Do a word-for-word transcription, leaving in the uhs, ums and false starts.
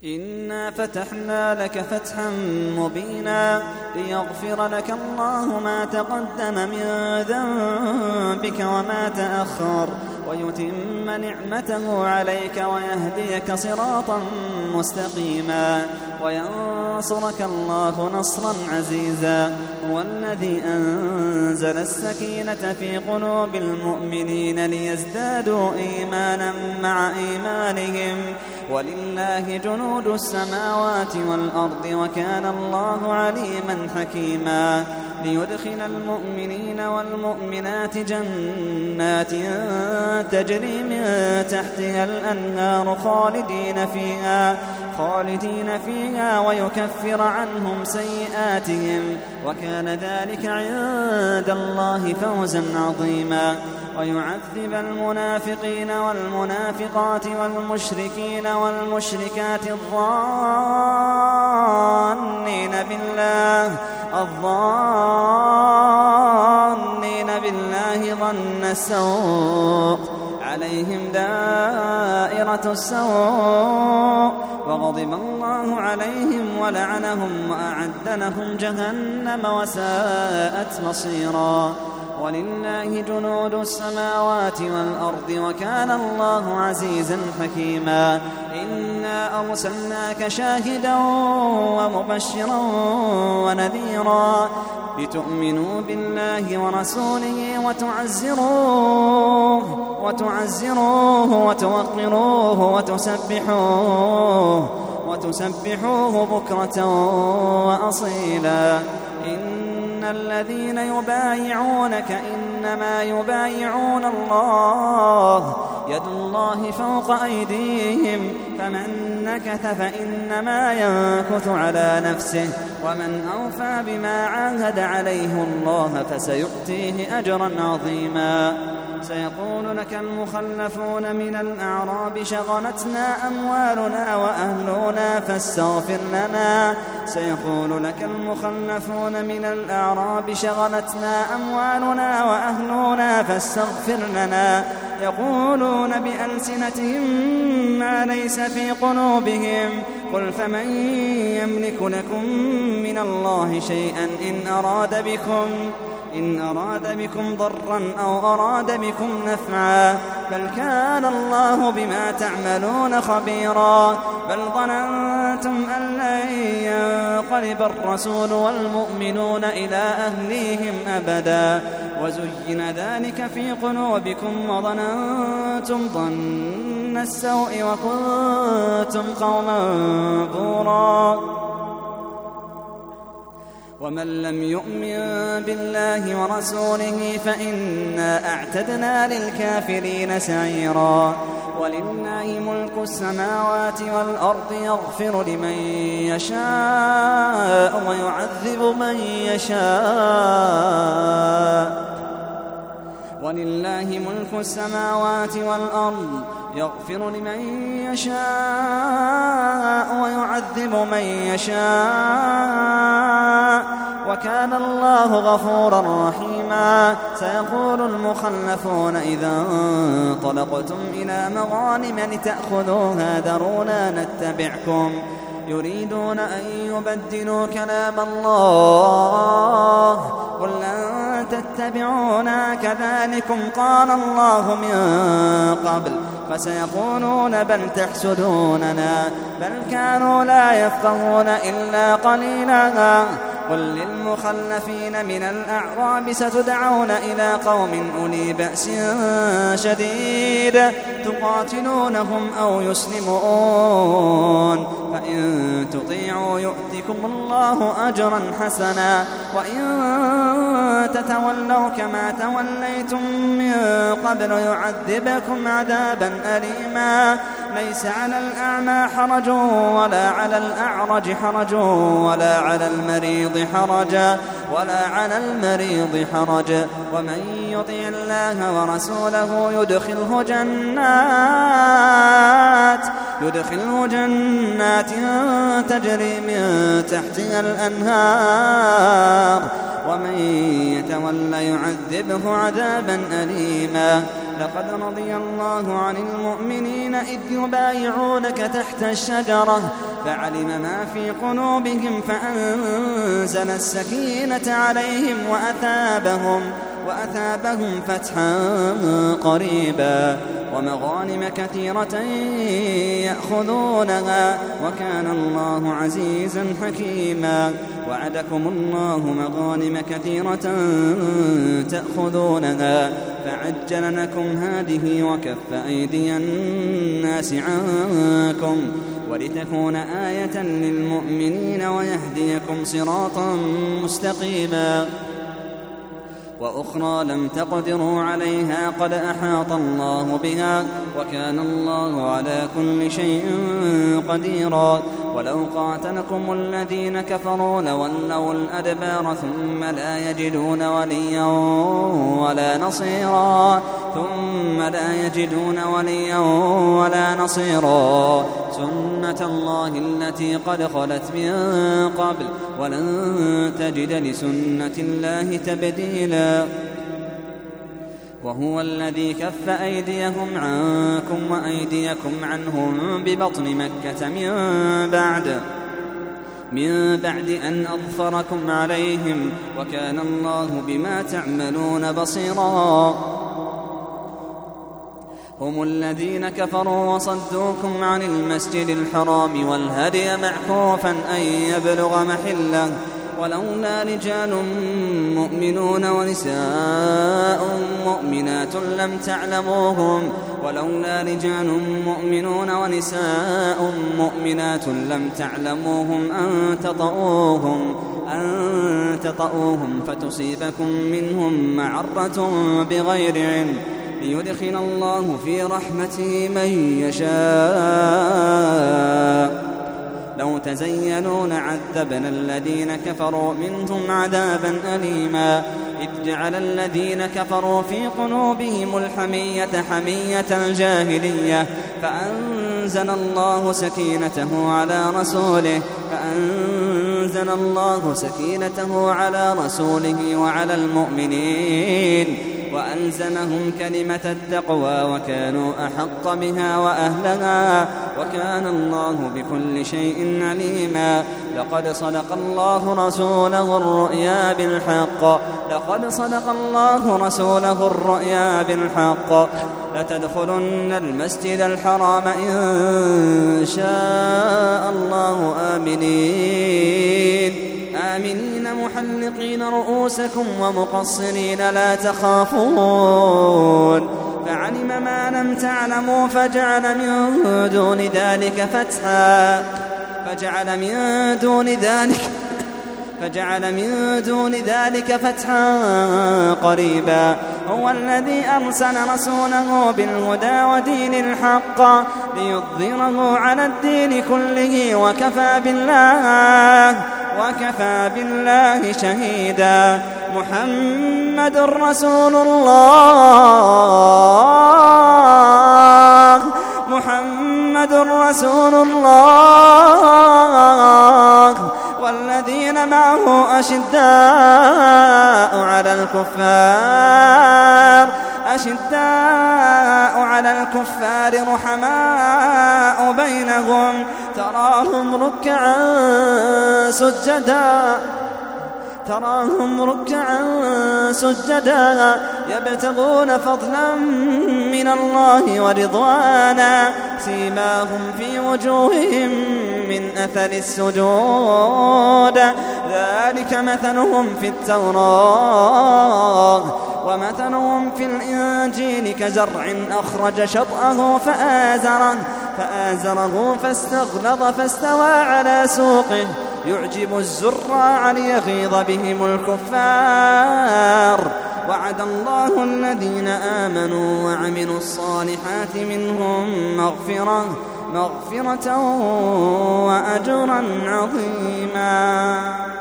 إنا فتحنا لك فتحا مبينا ليغفر لك الله ما تقدم من ذنبك وما تأخر ويتم نعمته عليك ويهديك صراطا مستقيما وينصرك الله نصرا عزيزا. هو الذي أنزل السكينة في قلوب المؤمنين ليزدادوا إيمانا مع إيمانهم ولله جنود السماوات والأرض وكان الله عليما حكيما. ليدخل المؤمنين والمؤمنات جنات تجري من تحتها الأنهار خالدين فيها خالدين فيها ويكفر عنهم سيئاتهم وكان ذلك عند الله فوزا عظيما. ويعذب المنافقين والمنافقات والمشركين والمشركات الظانين بالله الظانين بالله ظن السوء عليهم دائرة السوء وغضب الله عليهم ولعنهم وأعد لهم جهنم وساءت مصيرا. ولله جنود السماوات والأرض وكان الله عزيزا حكيما. إنا أرسلناك شاهدا ومبشرا ونذيرا لتؤمنوا بالله ورسوله وتعزروه وتعزروه وتوقروه وتسبحوه وتسبحوه بكرة وأصيلا. إن الذين يبايعونك إنما يبايعون الله يد الله فوق أيديهم فمن نكث فإنما ينكث على نفسه ومن أوفى بما عاهد عليه الله فسيؤتيه أجرا عظيما. سيقول لك المخلفون من الأعراب شغلتنا أموالنا وأهلنا فاستغفر لنا سيقول لك المخلفون من الأعراب شغلتنا أموالنا وأهلنا فاستغفر لنا يقولون بألسنتهم ما ليس في قلوبهم قل فمن يملك لكم من الله شيئا إن أراد بكم إن أراد بكم ضرا أو أراد بكم نفعا بل كان الله بما تعملون خبيرا. بل ظننتم أن لن ينقلب الرسول والمؤمنون إلى أهليهم أبدا وزين ذلك في قلوبكم وظننتم ظن السوء وكنتم قوما بورا. ومن لم يؤمن بالله ورسوله فإنا أعتدنا للكافرين سعيرا. ولله ملك السماوات والأرض يغفر لمن يشاء ويعذب من يشاء. ولله ملك السماوات والأرض يغفر لمن يشاء ويعذب من يشاء وكان الله غفورا رحيما. سيقول المخلفون إذا انطلقتم إلى مغانم لتأخذوها ذرونا نتبعكم يريدون أن يبدلوا كلام الله قل لن تتبعونا كذلكم قال الله من قبل فسيقولون بل تحسدوننا بل كانوا لا يفقهون إلا قليلا. قل للمخلفين من الأعراب ستدعون إلى قوم أولي بأس شديد تقاتلونهم أو يسلمون فإن تطيعوا يؤتكم الله أجرا حسنا وإن تتولوا كما توليتم من قبل يعذبكم عذابا أليما. ليس على الأعمى حرج ولا على الأعرج حرج ولا على المريض حرج ولا على المريض حرج ومن يطع الله ورسوله يدخله جنات يدخله جنات تجري من تحتها الأنهار ومن يتولى يعذبه عذابا أليما. لقد رضي الله عن المؤمنين إذ يبايعونك تحت الشجرة فعلم ما في قلوبهم فأنزل السكينة عليهم وأثابهم وأثابهم فتحا قريبا ومغانم كثيرة يأخذونها وكان الله عزيزا حكيما. وعدكم الله مغانم كثيرة تأخذونها فعجل لكم هذه وكف أيدي الناس عنكم ولتكون آية للمؤمنين ويهديكم صراطا مستقيما. وأخرى لم تقدروا عليها قد أحاط الله بها وكان الله على كل شيء قديرا. ولو قاتلكم الذين كفروا لولوا الأدبار ثم لا يجدون وليا ولا نصيرا ثم لا يجدون وليا ولا نصيرا سنة الله التي قد خلت من قبل ولن تجد لسنة الله تبديلا. وهو الذي كف أيديهم عنكم وأيديكم عنهم ببطن مكة من بعد من بعد أن أظفركم عليهم وكان الله بما تعملون بصيرا. هم الذين كفروا وصدوكم عن المسجد الحرام والهدي معكوفا أن يبلغ محله ولولا رجال مؤمنون ونساء مؤمنات لم تعلموهم ولولا رجال مؤمنون ونساء مؤمنات لم تعلموهم أن تطؤوهم أن تطؤوهم فتصيبكم منهم معرة بغير علم ليدخل الله في رحمته من يشاء. لو تزينوا لعذبنا الذين كفروا منهم عذابا أليما. إذ جعل الذين كفروا في قلوبهم الحمية حمية الجاهلية فأنزل الله سكينته على رسوله فأنزل الله سكينته على رسوله وعلى المؤمنين وألزمهم كلمة التقوى وكانوا أحق بها وأهلها وكان الله بكل شيء عليما. لقد صدق الله رسوله الرؤيا بالحق لقد صدق الله رسوله الرؤيا بالحق لتدخلن المسجد الحرام إن شاء الله آمنين آمنين محلقين رؤوسكم ومقصرين لا تخافون فعلم ما لم تعلموا فجعل من دون ذلك فتحا فجعل من دون ذلك فجعل من دون ذلك فتحا قريبا. هو الذي أرسل رسوله بالهدى ودين الحق ليظهره على الدين كله وكفى بالله وكفى بالله شهيدا. محمد رسول الله محمد رسول الله والذين معه أشداء على الكفار أشداء على الكفار رحماء بينهم تراهم ركعا سجدا تراهم ركعا سجدا يبتغون فضلا من الله ورضوانا سيماهم في وجوههم من أثر السجود ذلك مثلهم في التوراة ومثلهم في الإنجيل كزرع أخرج شطأه فآزره فآزره فاستغلظ فاستوى على سوقه يعجب الزراع ليغيظ بهم الكفار. وعد الله الذين آمنوا وعملوا الصالحات منهم مغفرة مغفرة وأجرا عظيما.